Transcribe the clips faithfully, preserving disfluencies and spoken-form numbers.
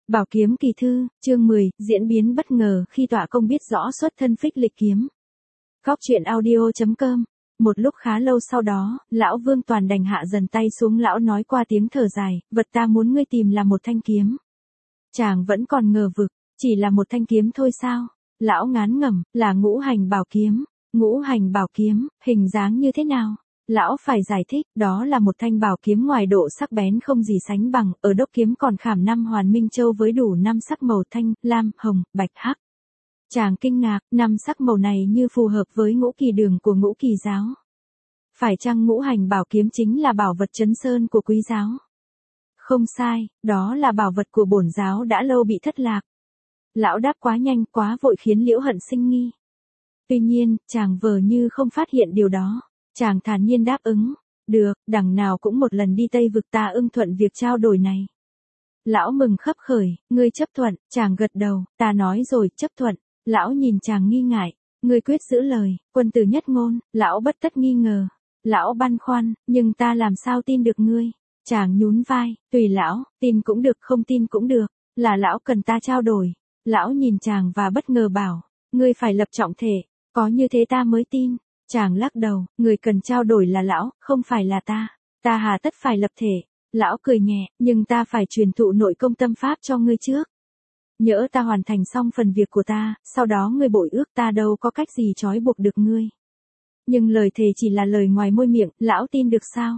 Bảo kiếm kỳ thư, chương mười, diễn biến bất ngờ khi tọa công biết rõ xuất thân phích lịch kiếm. Góc truyện audio chấm com. Một lúc khá lâu sau đó, lão Vương Toàn đành hạ dần tay xuống. Lão nói qua tiếng thở dài, vật ta muốn ngươi tìm là một thanh kiếm. Chàng vẫn còn ngờ vực, chỉ là một thanh kiếm thôi sao? Lão ngán ngẩm, là ngũ hành bảo kiếm. Ngũ hành bảo kiếm, hình dáng như thế nào? Lão phải giải thích, đó là một thanh bảo kiếm ngoài độ sắc bén không gì sánh bằng, ở đốc kiếm còn khảm năm hoàn minh châu với đủ năm sắc màu thanh, lam, hồng, bạch, hắc. Chàng kinh ngạc, năm sắc màu này như phù hợp với ngũ kỳ đường của ngũ kỳ giáo. Phải chăng ngũ hành bảo kiếm chính là bảo vật trấn sơn của quý giáo? Không sai, đó là bảo vật của bổn giáo đã lâu bị thất lạc. Lão đáp quá nhanh, quá vội khiến Liễu Hận sinh nghi. Tuy nhiên, chàng vờ như không phát hiện điều đó. Chàng thản nhiên đáp ứng, được, đằng nào cũng một lần đi Tây vực ta ưng thuận việc trao đổi này. Lão mừng khấp khởi, ngươi chấp thuận, chàng gật đầu, ta nói rồi, chấp thuận. Lão nhìn chàng nghi ngại, ngươi quyết giữ lời, quân tử nhất ngôn, lão bất tất nghi ngờ. Lão băn khoăn, nhưng ta làm sao tin được ngươi? Chàng nhún vai, tùy lão, tin cũng được không tin cũng được, là lão cần ta trao đổi. Lão nhìn chàng và bất ngờ bảo, ngươi phải lập trọng thể, có như thế ta mới tin. Chàng lắc đầu, người cần trao đổi là lão, không phải là ta. Ta hà tất phải lập thể. Lão cười nhẹ, nhưng ta phải truyền thụ nội công tâm pháp cho ngươi trước. Nhỡ ta hoàn thành xong phần việc của ta, sau đó ngươi bội ước ta đâu có cách gì trói buộc được ngươi. Nhưng lời thề chỉ là lời ngoài môi miệng, lão tin được sao?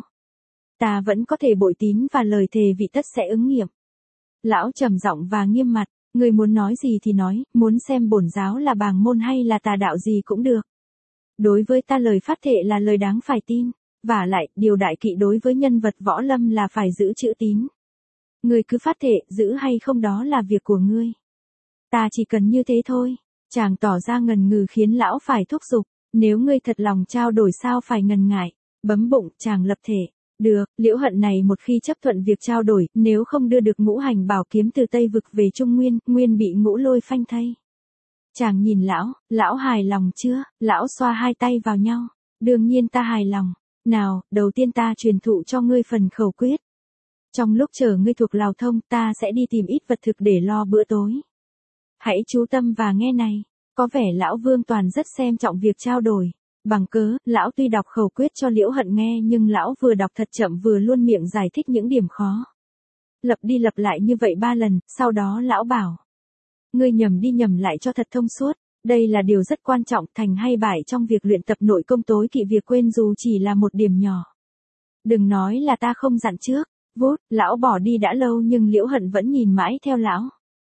Ta vẫn có thể bội tín và lời thề vị tất sẽ ứng nghiệm. Lão trầm giọng và nghiêm mặt, ngươi muốn nói gì thì nói, muốn xem bổn giáo là bàng môn hay là tà đạo gì cũng được. Đối với ta lời phát thệ là lời đáng phải tin, vả lại, điều đại kỵ đối với nhân vật võ lâm là phải giữ chữ tín. Ngươi cứ phát thệ, giữ hay không đó là việc của ngươi. Ta chỉ cần như thế thôi. Chàng tỏ ra ngần ngừ khiến lão phải thúc giục, nếu ngươi thật lòng trao đổi sao phải ngần ngại. Bấm bụng, chàng lập thể. Được, Liễu Hận này một khi chấp thuận việc trao đổi, nếu không đưa được ngũ hành bảo kiếm từ Tây vực về Trung Nguyên, Nguyên bị ngũ lôi phanh thây. Chàng nhìn lão, lão hài lòng chưa? Lão xoa hai tay vào nhau. Đương nhiên ta hài lòng. Nào, đầu tiên ta truyền thụ cho ngươi phần khẩu quyết. Trong lúc chờ ngươi thuộc Lào Thông ta sẽ đi tìm ít vật thực để lo bữa tối. Hãy chú tâm và nghe này. Có vẻ lão Vương Toàn rất xem trọng việc trao đổi. Bằng cớ, lão tuy đọc khẩu quyết cho Liễu Hận nghe nhưng lão vừa đọc thật chậm vừa luôn miệng giải thích những điểm khó. Lặp đi lặp lại như vậy ba lần, sau đó lão bảo. Ngươi nhầm đi nhầm lại cho thật thông suốt, đây là điều rất quan trọng, thành hay bại trong việc luyện tập nội công tối kỵ việc quên dù chỉ là một điểm nhỏ. Đừng nói là ta không dặn trước, vút, lão bỏ đi đã lâu nhưng Liễu Hận vẫn nhìn mãi theo lão.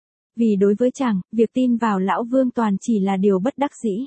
Vì đối với chàng, việc tin vào lão Vương Toàn chỉ là điều bất đắc dĩ.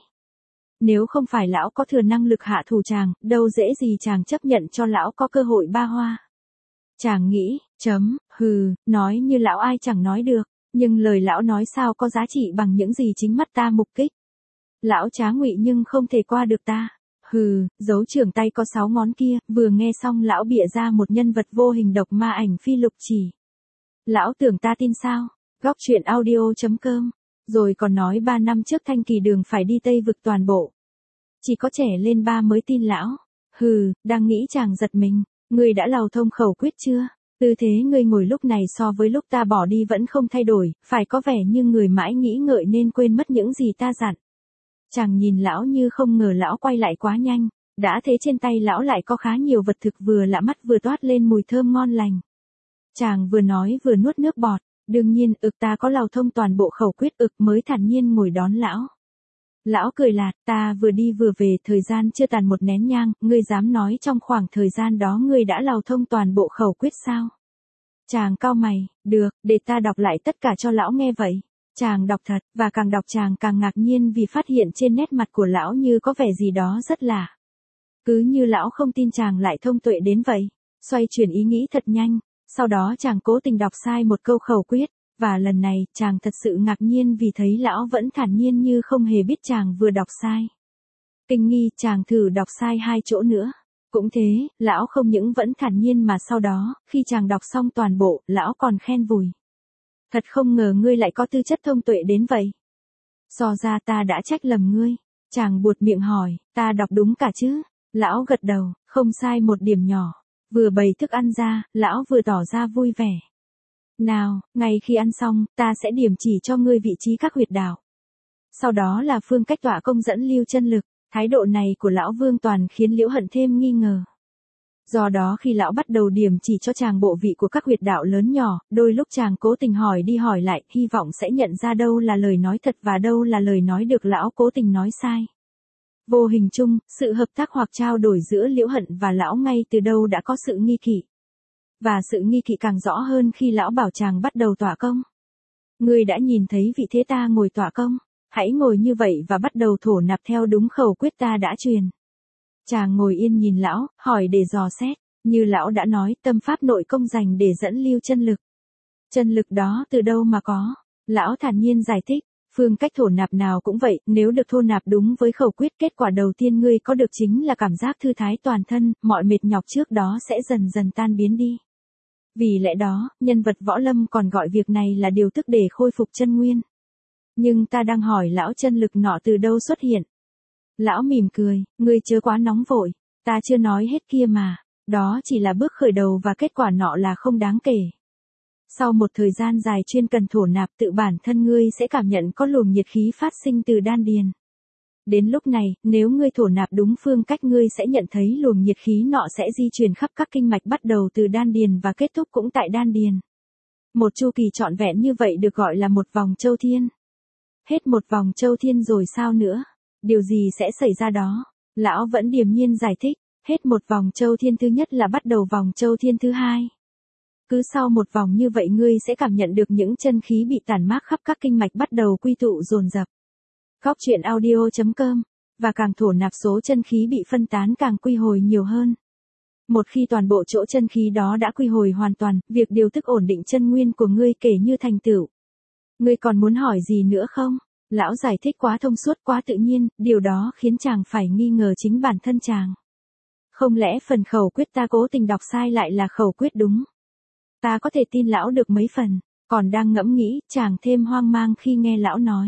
Nếu không phải lão có thừa năng lực hạ thủ chàng, đâu dễ gì chàng chấp nhận cho lão có cơ hội ba hoa. Chàng nghĩ, chấm, hừ, nói như lão ai chẳng nói được. Nhưng lời lão nói sao có giá trị bằng những gì chính mắt ta mục kích. Lão trá ngụy nhưng không thể qua được ta. Hừ, dấu trưởng tay có sáu ngón kia, vừa nghe xong lão bịa ra một nhân vật vô hình độc ma ảnh phi lục chỉ. Lão tưởng ta tin sao? Góc truyện audio chấm com. Rồi còn nói ba năm trước Thanh Kỳ Đường phải đi Tây vực toàn bộ. Chỉ có trẻ lên ba mới tin lão. Hừ, đang nghĩ chàng giật mình. Ngươi đã lầu thông khẩu quyết chưa? Tư thế ngươi ngồi lúc này so với lúc ta bỏ đi vẫn không thay đổi, phải có vẻ như người mãi nghĩ ngợi nên quên mất những gì ta dặn. Chàng nhìn lão như không ngờ lão quay lại quá nhanh, đã thế trên tay lão lại có khá nhiều vật thực vừa lạ mắt vừa toát lên mùi thơm ngon lành. Chàng vừa nói vừa nuốt nước bọt, đương nhiên ực ta có lầu thông toàn bộ khẩu quyết ực mới thản nhiên ngồi đón lão. Lão cười lạt, ta vừa đi vừa về, thời gian chưa tàn một nén nhang, ngươi dám nói trong khoảng thời gian đó ngươi đã lầu thông toàn bộ khẩu quyết sao? Chàng cau mày, được, để ta đọc lại tất cả cho lão nghe vậy. Chàng đọc thật, và càng đọc chàng càng ngạc nhiên vì phát hiện trên nét mặt của lão như có vẻ gì đó rất lạ. Cứ như lão không tin chàng lại thông tuệ đến vậy. Xoay chuyển ý nghĩ thật nhanh, sau đó chàng cố tình đọc sai một câu khẩu quyết. Và lần này, chàng thật sự ngạc nhiên vì thấy lão vẫn thản nhiên như không hề biết chàng vừa đọc sai. Kinh nghi, chàng thử đọc sai hai chỗ nữa. Cũng thế, lão không những vẫn thản nhiên mà sau đó, khi chàng đọc xong toàn bộ, lão còn khen vùi. Thật không ngờ ngươi lại có tư chất thông tuệ đến vậy. So ra ta đã trách lầm ngươi. Chàng buột miệng hỏi, ta đọc đúng cả chứ? Lão gật đầu, không sai một điểm nhỏ. Vừa bày thức ăn ra, lão vừa tỏ ra vui vẻ. Nào, ngay khi ăn xong, ta sẽ điểm chỉ cho ngươi vị trí các huyệt đạo. Sau đó là phương cách tọa công dẫn lưu chân lực, thái độ này của lão Vương Toàn khiến Liễu Hận thêm nghi ngờ. Do đó khi lão bắt đầu điểm chỉ cho chàng bộ vị của các huyệt đạo lớn nhỏ, đôi lúc chàng cố tình hỏi đi hỏi lại, hy vọng sẽ nhận ra đâu là lời nói thật và đâu là lời nói được lão cố tình nói sai. Vô hình chung, sự hợp tác hoặc trao đổi giữa Liễu Hận và lão ngay từ đâu đã có sự nghi kỵ. Và sự nghi kỵ càng rõ hơn khi lão bảo chàng bắt đầu tọa công. Ngươi đã nhìn thấy vị thế ta ngồi tọa công, hãy ngồi như vậy và bắt đầu thổ nạp theo đúng khẩu quyết ta đã truyền. Chàng ngồi yên nhìn lão, hỏi để dò xét, như lão đã nói, tâm pháp nội công dành để dẫn lưu chân lực. Chân lực đó từ đâu mà có? Lão thản nhiên giải thích, phương cách thổ nạp nào cũng vậy, nếu được thổ nạp đúng với khẩu quyết, kết quả đầu tiên ngươi có được chính là cảm giác thư thái toàn thân, mọi mệt nhọc trước đó sẽ dần dần tan biến đi. Vì lẽ đó, nhân vật võ lâm còn gọi việc này là điều tức để khôi phục chân nguyên. Nhưng ta đang hỏi lão chân lực nọ từ đâu xuất hiện. Lão mỉm cười, ngươi chớ quá nóng vội, ta chưa nói hết kia mà, đó chỉ là bước khởi đầu và kết quả nọ là không đáng kể. Sau một thời gian dài chuyên cần thổ nạp tự bản thân ngươi sẽ cảm nhận có luồng nhiệt khí phát sinh từ đan điền. Đến lúc này, nếu ngươi thổ nạp đúng phương cách ngươi sẽ nhận thấy luồng nhiệt khí nọ sẽ di chuyển khắp các kinh mạch bắt đầu từ đan điền và kết thúc cũng tại đan điền. Một chu kỳ trọn vẹn như vậy được gọi là một vòng châu thiên. Hết một vòng châu thiên rồi sao nữa? Điều gì sẽ xảy ra đó? Lão vẫn điềm nhiên giải thích, hết một vòng châu thiên thứ nhất là bắt đầu vòng châu thiên thứ hai. Cứ sau một vòng như vậy ngươi sẽ cảm nhận được những chân khí bị tản mát khắp các kinh mạch bắt đầu quy tụ dồn dập. Góc truyện audio chấm com, và càng thổ nạp số chân khí bị phân tán càng quy hồi nhiều hơn. Một khi toàn bộ chỗ chân khí đó đã quy hồi hoàn toàn, việc điều tức ổn định chân nguyên của ngươi kể như thành tựu. Ngươi còn muốn hỏi gì nữa không? Lão giải thích quá thông suốt quá tự nhiên, điều đó khiến chàng phải nghi ngờ chính bản thân chàng. Không lẽ phần khẩu quyết ta cố tình đọc sai lại là khẩu quyết đúng? Ta có thể tin lão được mấy phần, còn đang ngẫm nghĩ, chàng thêm hoang mang khi nghe lão nói.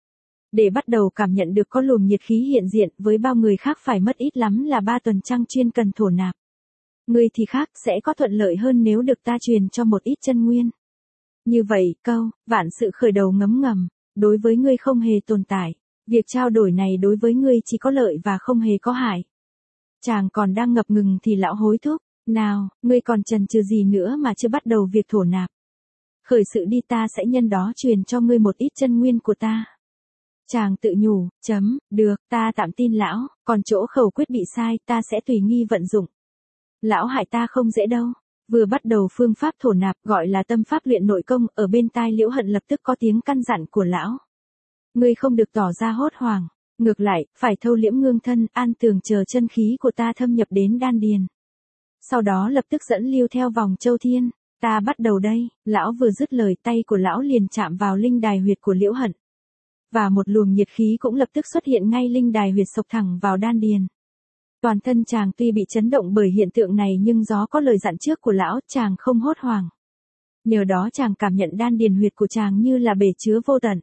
Để bắt đầu cảm nhận được có luồng nhiệt khí hiện diện với bao người khác phải mất ít lắm là ba tuần trăng chuyên cần thổ nạp. Ngươi thì khác sẽ có thuận lợi hơn nếu được ta truyền cho một ít chân nguyên. Như vậy, câu, vạn sự khởi đầu ngấm ngầm, đối với ngươi không hề tồn tại. Việc trao đổi này đối với ngươi chỉ có lợi và không hề có hại. Chàng còn đang ngập ngừng thì lão hối thúc, nào, ngươi còn chần chừ gì nữa mà chưa bắt đầu việc thổ nạp. Khởi sự đi ta sẽ nhân đó truyền cho ngươi một ít chân nguyên của ta. Chàng tự nhủ, chấm, được, ta tạm tin lão, còn chỗ khẩu quyết bị sai ta sẽ tùy nghi vận dụng. Lão hại ta không dễ đâu. Vừa bắt đầu phương pháp thổ nạp gọi là tâm pháp luyện nội công, ở bên tai Liễu Hận lập tức có tiếng căn dặn của lão. Ngươi không được tỏ ra hốt hoảng, ngược lại, phải thâu liễm ngương thân, an tường chờ chân khí của ta thâm nhập đến đan điền. Sau đó lập tức dẫn lưu theo vòng châu thiên, ta bắt đầu đây, lão vừa dứt lời tay của lão liền chạm vào linh đài huyệt của Liễu Hận. Và một luồng nhiệt khí cũng lập tức xuất hiện ngay linh đài huyệt sộc thẳng vào đan điền. Toàn thân chàng tuy bị chấn động bởi hiện tượng này nhưng do có lời dặn trước của lão, chàng không hốt hoảng. Nhờ đó chàng cảm nhận đan điền huyệt của chàng như là bể chứa vô tận.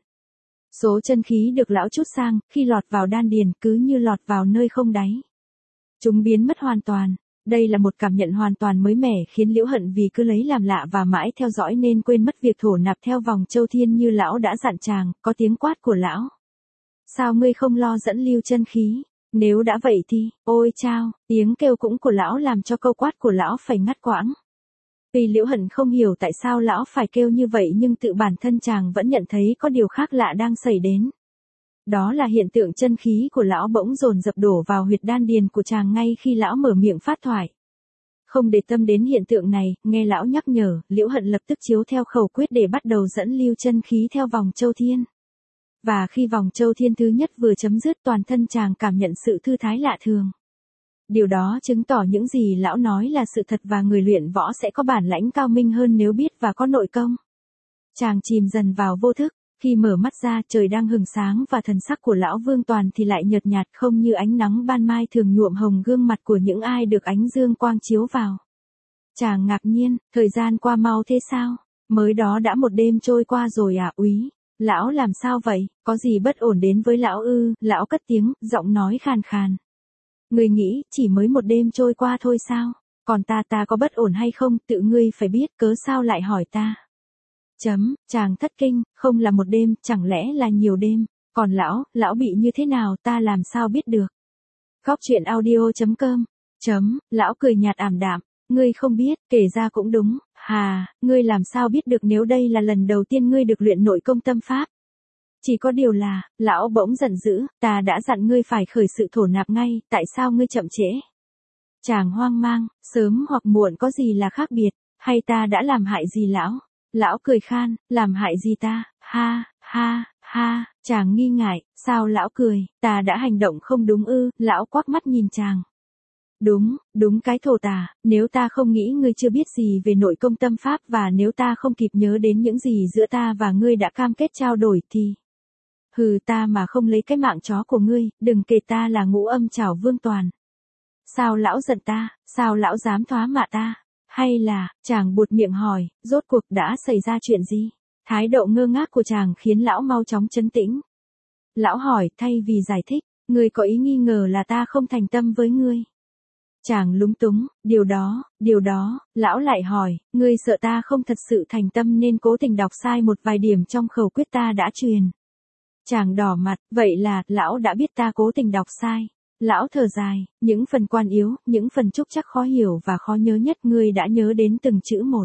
Số chân khí được lão trút sang, khi lọt vào đan điền cứ như lọt vào nơi không đáy. Chúng biến mất hoàn toàn. Đây là một cảm nhận hoàn toàn mới mẻ khiến Liễu Hận vì cứ lấy làm lạ và mãi theo dõi nên quên mất việc thổ nạp theo vòng châu thiên như lão đã dặn chàng, có tiếng quát của lão. Sao ngươi không lo dẫn lưu chân khí? Nếu đã vậy thì, ôi chao, tiếng kêu cũng của lão làm cho câu quát của lão phải ngắt quãng. Tuy Liễu Hận không hiểu tại sao lão phải kêu như vậy nhưng tự bản thân chàng vẫn nhận thấy có điều khác lạ đang xảy đến. Đó là hiện tượng chân khí của lão bỗng dồn dập đổ vào huyệt đan điền của chàng ngay khi lão mở miệng phát thoại. Không để tâm đến hiện tượng này, nghe lão nhắc nhở, Liễu Hận lập tức chiếu theo khẩu quyết để bắt đầu dẫn lưu chân khí theo vòng châu thiên. Và khi vòng châu thiên thứ nhất vừa chấm dứt toàn thân chàng cảm nhận sự thư thái lạ thường. Điều đó chứng tỏ những gì lão nói là sự thật và người luyện võ sẽ có bản lãnh cao minh hơn nếu biết và có nội công. Chàng chìm dần vào vô thức, khi mở mắt ra trời đang hừng sáng và thần sắc của lão Vương Toàn thì lại nhợt nhạt không như ánh nắng ban mai thường nhuộm hồng gương mặt của những ai được ánh dương quang chiếu vào. Chàng ngạc nhiên, thời gian qua mau thế sao? Mới đó đã một đêm trôi qua rồi à úy? Lão làm sao vậy? Có gì bất ổn đến với lão ư? Lão cất tiếng, giọng nói khàn khàn. Ngươi nghĩ, chỉ mới một đêm trôi qua thôi sao? Còn ta ta có bất ổn hay không, tự ngươi phải biết, cớ sao lại hỏi ta? Chấm, chàng thất kinh, không là một đêm, chẳng lẽ là nhiều đêm, còn lão, lão bị như thế nào ta làm sao biết được. Góc truyện audio.com, chấm, lão cười nhạt ảm đạm, ngươi không biết, kể ra cũng đúng, hà, ngươi làm sao biết được nếu đây là lần đầu tiên ngươi được luyện nội công tâm pháp. Chỉ có điều là, lão bỗng giận dữ, ta đã dặn ngươi phải khởi sự thổ nạp ngay, tại sao ngươi chậm trễ. Chàng hoang mang, sớm hoặc muộn có gì là khác biệt, hay ta đã làm hại gì lão? Lão cười khan, làm hại gì ta, ha, ha, ha, chàng nghi ngại, sao lão cười, ta đã hành động không đúng ư, lão quắc mắt nhìn chàng. Đúng, đúng cái thổ tà, nếu ta không nghĩ ngươi chưa biết gì về nội công tâm pháp và nếu ta không kịp nhớ đến những gì giữa ta và ngươi đã cam kết trao đổi thì... Hừ ta mà không lấy cái mạng chó của ngươi, đừng kể ta là ngũ âm trảo vương toàn. Sao lão giận ta, sao lão dám thoá mạ ta? Hay là, chàng buột miệng hỏi, rốt cuộc đã xảy ra chuyện gì? Thái độ ngơ ngác của chàng khiến lão mau chóng trấn tĩnh. Lão hỏi, thay vì giải thích, ngươi có ý nghi ngờ là ta không thành tâm với ngươi. Chàng lúng túng, điều đó, điều đó, lão lại hỏi, ngươi sợ ta không thật sự thành tâm nên cố tình đọc sai một vài điểm trong khẩu quyết ta đã truyền. Chàng đỏ mặt, vậy là, lão đã biết ta cố tình đọc sai. Lão thở dài, những phần quan yếu, những phần trúc chắc khó hiểu và khó nhớ nhất ngươi đã nhớ đến từng chữ một.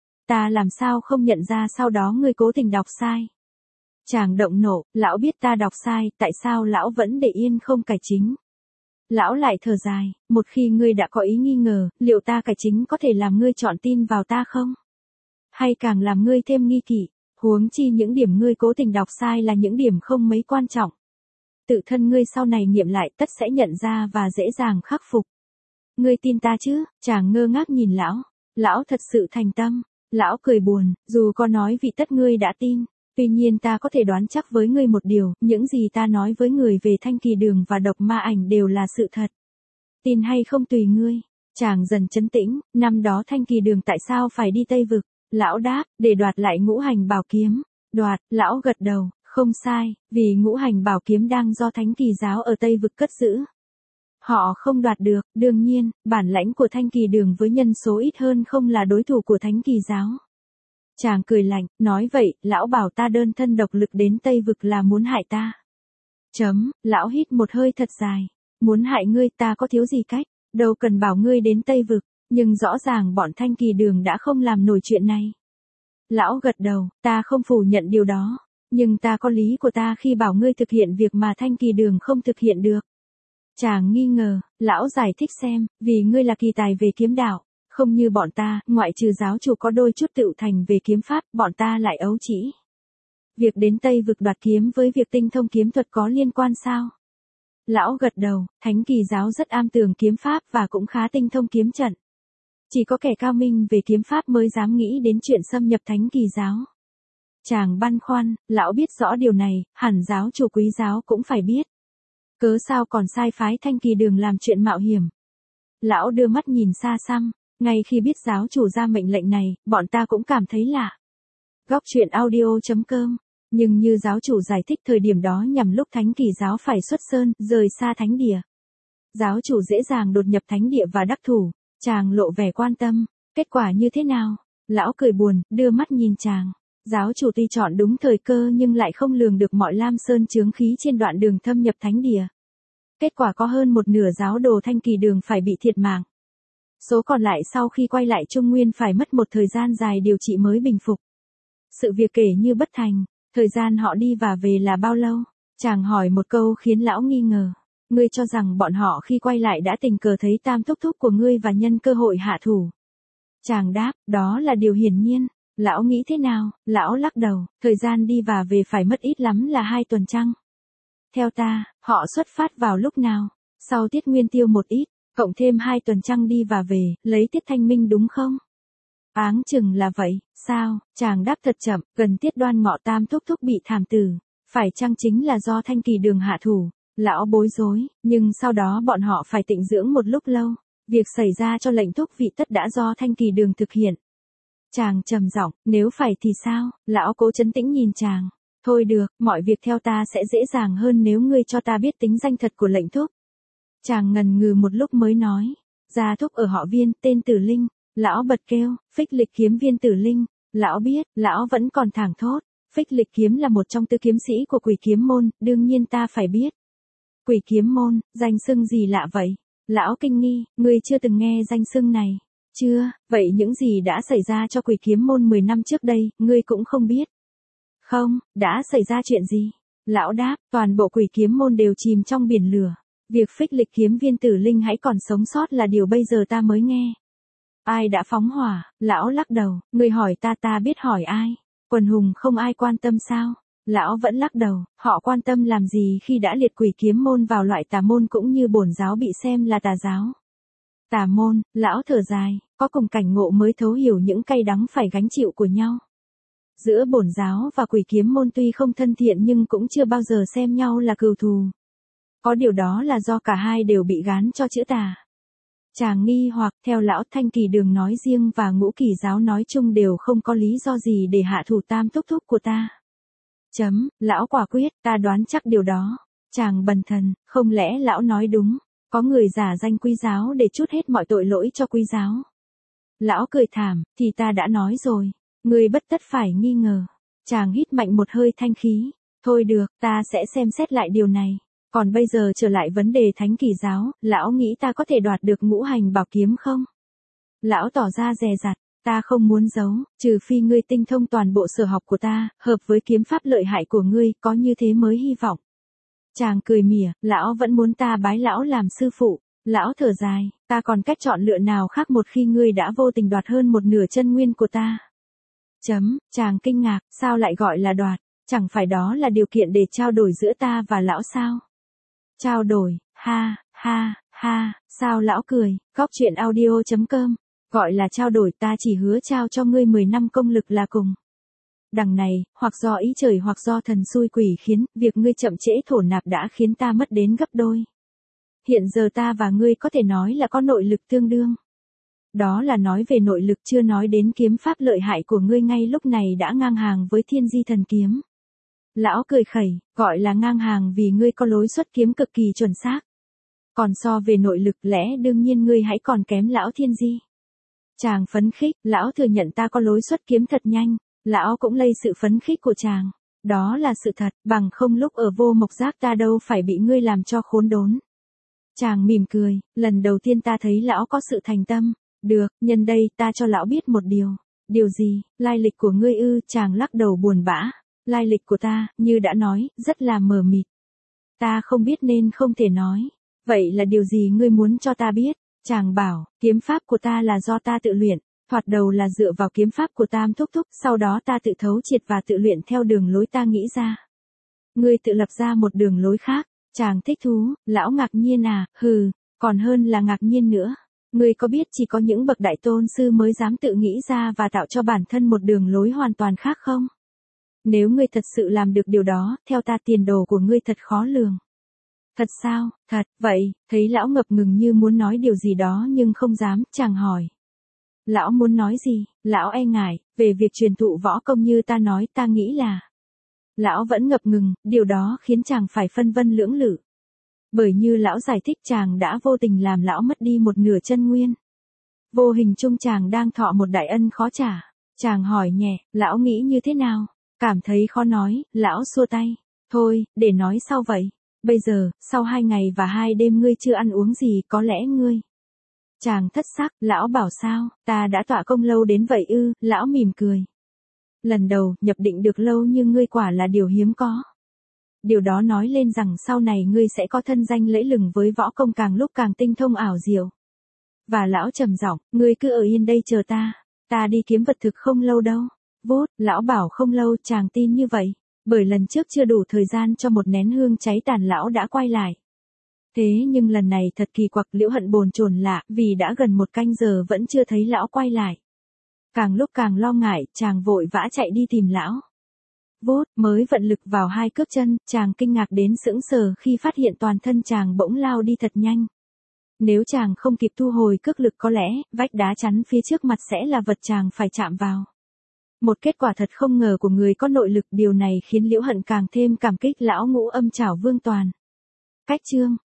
Ta làm sao không nhận ra sau đó ngươi cố tình đọc sai. Chàng động nộ, lão biết ta đọc sai, tại sao lão vẫn để yên không cải chính. Lão lại thở dài, một khi ngươi đã có ý nghi ngờ, liệu ta cải chính có thể làm ngươi chọn tin vào ta không? Hay càng làm ngươi thêm nghi kỵ, huống chi những điểm ngươi cố tình đọc sai là những điểm không mấy quan trọng. Tự thân ngươi sau này nghiệm lại tất sẽ nhận ra và dễ dàng khắc phục. Ngươi tin ta chứ? Chàng ngơ ngác nhìn lão. Lão thật sự thành tâm. Lão cười buồn, dù có nói vì tất ngươi đã tin. Tuy nhiên ta có thể đoán chắc với ngươi một điều, những gì ta nói với người về Thanh Kỳ Đường và độc ma ảnh đều là sự thật. Tin hay không tùy ngươi. Chàng dần trấn tĩnh, năm đó Thanh Kỳ Đường tại sao phải đi Tây Vực? Lão đáp, để đoạt lại ngũ hành bảo kiếm. Đoạt, lão gật đầu. Không sai, vì ngũ hành bảo kiếm đang do Thánh Kỳ giáo ở Tây Vực cất giữ. Họ không đoạt được, đương nhiên, bản lãnh của Thanh Kỳ Đường với nhân số ít hơn không là đối thủ của Thánh Kỳ giáo. Chàng cười lạnh, nói vậy, lão bảo ta đơn thân độc lực đến Tây Vực là muốn hại ta. Chấm, lão hít một hơi thật dài. Muốn hại ngươi ta có thiếu gì cách, đâu cần bảo ngươi đến Tây Vực, nhưng rõ ràng bọn Thanh Kỳ Đường đã không làm nổi chuyện này. Lão gật đầu, ta không phủ nhận điều đó. Nhưng ta có lý của ta khi bảo ngươi thực hiện việc mà Thanh Kỳ Đường không thực hiện được. Chàng nghi ngờ, lão giải thích xem, vì ngươi là kỳ tài về kiếm đạo, không như bọn ta, ngoại trừ giáo chủ có đôi chút tựu thành về kiếm pháp, bọn ta lại ấu trĩ. Việc đến Tây Vực đoạt kiếm với việc tinh thông kiếm thuật có liên quan sao? Lão gật đầu, Thánh Kỳ giáo rất am tường kiếm pháp và cũng khá tinh thông kiếm trận. Chỉ có kẻ cao minh về kiếm pháp mới dám nghĩ đến chuyện xâm nhập Thánh Kỳ giáo. Chàng băn khoăn, lão biết rõ điều này, hẳn giáo chủ Quý giáo cũng phải biết. Cớ sao còn sai phái Thanh Kỳ Đường làm chuyện mạo hiểm. Lão đưa mắt nhìn xa xăm, ngay khi biết giáo chủ ra mệnh lệnh này, bọn ta cũng cảm thấy lạ. Góc truyện audio.com, nhưng như giáo chủ giải thích thời điểm đó nhằm lúc Thánh Kỳ giáo phải xuất sơn, rời xa thánh địa. Giáo chủ dễ dàng đột nhập thánh địa và đắc thủ, chàng lộ vẻ quan tâm, kết quả như thế nào? Lão cười buồn, đưa mắt nhìn chàng. Giáo chủ tuy chọn đúng thời cơ nhưng lại không lường được mọi lam sơn chướng khí trên đoạn đường thâm nhập thánh địa. Kết quả có hơn một nửa giáo đồ Thanh Kỳ Đường phải bị thiệt mạng. Số còn lại sau khi quay lại Trung Nguyên phải mất một thời gian dài điều trị mới bình phục. Sự việc kể như bất thành, thời gian họ đi và về là bao lâu? Chàng hỏi một câu khiến lão nghi ngờ. Ngươi cho rằng bọn họ khi quay lại đã tình cờ thấy tam thúc thúc của ngươi và nhân cơ hội hạ thủ. Chàng đáp, đó là điều hiển nhiên. Lão nghĩ thế nào? Lão lắc đầu, thời gian đi và về phải mất ít lắm là hai tuần trăng. Theo ta, họ xuất phát vào lúc nào? Sau tiết nguyên tiêu một ít, cộng thêm hai tuần trăng đi và về, lấy tiết thanh minh đúng không? Áng chừng là vậy, sao? Chàng đáp thật chậm, gần tiết đoan ngọ tam thúc thúc bị thảm tử. Phải chăng chính là do Thanh Kỳ Đường hạ thủ? Lão bối rối, nhưng sau đó bọn họ phải tịnh dưỡng một lúc lâu. Việc xảy ra cho lệnh thúc vị tất đã do Thanh Kỳ Đường thực hiện. Chàng trầm giọng, nếu phải thì sao? Lão cố trấn tĩnh nhìn chàng. Thôi được, mọi việc theo ta sẽ dễ dàng hơn nếu ngươi cho ta biết tính danh thật của lệnh thúc. Chàng ngần ngừ một lúc mới nói. Gia thúc ở họ Viên, tên Tử Linh. Lão bật kêu, phích lịch kiếm Viên Tử Linh. Lão biết, lão vẫn còn thảng thốt. Phích Lịch kiếm là một trong tứ kiếm sĩ của Quỷ Kiếm môn, đương nhiên ta phải biết. Quỷ Kiếm môn, danh xưng gì lạ vậy? Lão kinh nghi, ngươi chưa từng nghe danh xưng này. Chưa, vậy những gì đã xảy ra cho Quỷ Kiếm môn mười năm trước đây, ngươi cũng không biết. Không, đã xảy ra chuyện gì? Lão đáp, toàn bộ Quỷ Kiếm môn đều chìm trong biển lửa. Việc Phích Lịch kiếm viên tử linh hãy còn sống sót là điều bây giờ ta mới nghe. Ai đã phóng hỏa? Lão lắc đầu, ngươi hỏi ta ta biết hỏi ai? Quần hùng không ai quan tâm sao? Lão vẫn lắc đầu, họ quan tâm làm gì khi đã liệt Quỷ Kiếm môn vào loại tà môn cũng như bổn giáo bị xem là tà giáo. Tà môn, lão thở dài, có cùng cảnh ngộ mới thấu hiểu những cay đắng phải gánh chịu của nhau. Giữa bổn giáo và Quỷ Kiếm môn tuy không thân thiện nhưng cũng chưa bao giờ xem nhau là cừu thù. Có điều đó là do cả hai đều bị gán cho chữ tà. Chàng nghi hoặc theo lão Thanh Kỳ Đường nói riêng và Ngũ Kỳ giáo nói chung đều không có lý do gì để hạ thủ tam thúc thúc của ta. Chấm, lão quả quyết, ta đoán chắc điều đó. Chàng bần thần, không lẽ lão nói đúng, có người giả danh Quý giáo để trút hết mọi tội lỗi cho Quý giáo. Lão cười thảm, thì ta đã nói rồi, ngươi bất tất phải nghi ngờ. Chàng hít mạnh một hơi thanh khí, thôi được, ta sẽ xem xét lại điều này. Còn bây giờ trở lại vấn đề Thánh Kỳ giáo, lão nghĩ ta có thể đoạt được Ngũ Hành Bảo kiếm không? Lão tỏ ra dè dặt, ta không muốn giấu, trừ phi ngươi tinh thông toàn bộ sở học của ta, hợp với kiếm pháp lợi hại của ngươi, có như thế mới hy vọng. Chàng cười mỉa, lão vẫn muốn ta bái lão làm sư phụ. Lão thở dài, ta còn cách chọn lựa nào khác một khi ngươi đã vô tình đoạt hơn một nửa chân nguyên của ta. Chấm, chàng kinh ngạc, sao lại gọi là đoạt, chẳng phải đó là điều kiện để trao đổi giữa ta và lão sao? Trao đổi, ha, ha, ha, sao lão cười, Góc truyện audio chấm com, gọi là trao đổi ta chỉ hứa trao cho ngươi mười năm công lực là cùng. Đằng này, hoặc do ý trời hoặc do thần xui quỷ khiến, việc ngươi chậm trễ thổ nạp đã khiến ta mất đến gấp đôi. Hiện giờ ta và ngươi có thể nói là có nội lực tương đương. Đó là nói về nội lực chưa nói đến kiếm pháp lợi hại của ngươi ngay lúc này đã ngang hàng với Thiên Di Thần kiếm. Lão cười khẩy, gọi là ngang hàng vì ngươi có lối xuất kiếm cực kỳ chuẩn xác. Còn so về nội lực lẽ đương nhiên ngươi hãy còn kém lão Thiên Di. Chàng phấn khích, lão thừa nhận ta có lối xuất kiếm thật nhanh, lão cũng lây sự phấn khích của chàng. Đó là sự thật, bằng không lúc ở Vô Mộc Giác ta đâu phải bị ngươi làm cho khốn đốn. Chàng mỉm cười, lần đầu tiên ta thấy lão có sự thành tâm. Được, nhân đây ta cho lão biết một điều. Điều gì, lai lịch của ngươi ư? Chàng lắc đầu buồn bã. Lai lịch của ta, như đã nói, rất là mờ mịt. Ta không biết nên không thể nói. Vậy là điều gì ngươi muốn cho ta biết? Chàng bảo, kiếm pháp của ta là do ta tự luyện. Thoạt đầu là dựa vào kiếm pháp của Tam Thúc Thúc, sau đó ta tự thấu triệt và tự luyện theo đường lối ta nghĩ ra. Ngươi tự lập ra một đường lối khác. Chàng thích thú, lão ngạc nhiên à, hừ, còn hơn là ngạc nhiên nữa. Ngươi có biết chỉ có những bậc đại tôn sư mới dám tự nghĩ ra và tạo cho bản thân một đường lối hoàn toàn khác không? Nếu ngươi thật sự làm được điều đó, theo ta tiền đồ của ngươi thật khó lường. Thật sao, thật, vậy, thấy lão ngập ngừng như muốn nói điều gì đó nhưng không dám, chàng hỏi. Lão muốn nói gì, lão e ngại, về việc truyền thụ võ công như ta nói ta nghĩ là. Lão vẫn ngập ngừng, điều đó khiến chàng phải phân vân lưỡng lự. Bởi như lão giải thích chàng đã vô tình làm lão mất đi một nửa chân nguyên. Vô hình chung chàng đang thọ một đại ân khó trả. Chàng hỏi nhẹ, lão nghĩ như thế nào? Cảm thấy khó nói, lão xua tay. Thôi, để nói sau vậy. Bây giờ, sau hai ngày và hai đêm ngươi chưa ăn uống gì, có lẽ ngươi. Chàng thất sắc, lão bảo sao, ta đã tọa công lâu đến vậy ư, lão mỉm cười. Lần đầu, nhập định được lâu như ngươi quả là điều hiếm có. Điều đó nói lên rằng sau này ngươi sẽ có thân danh lẫy lừng với võ công càng lúc càng tinh thông ảo diệu. Và lão trầm giọng, ngươi cứ ở yên đây chờ ta, ta đi kiếm vật thực không lâu đâu. Vút, lão bảo không lâu, chàng tin như vậy, bởi lần trước chưa đủ thời gian cho một nén hương cháy tàn lão đã quay lại. Thế nhưng lần này thật kỳ quặc, Liễu Hận bồn chồn lạ, vì đã gần một canh giờ vẫn chưa thấy lão quay lại. Càng lúc càng lo ngại, chàng vội vã chạy đi tìm lão. Vút, mới vận lực vào hai cước chân, chàng kinh ngạc đến sững sờ khi phát hiện toàn thân chàng bỗng lao đi thật nhanh. Nếu chàng không kịp thu hồi cước lực có lẽ, vách đá chắn phía trước mặt sẽ là vật chàng phải chạm vào. Một kết quả thật không ngờ của người có nội lực, điều này khiến Liễu Hận càng thêm cảm kích lão Ngũ Âm Trảo Vương Toàn. Cách chương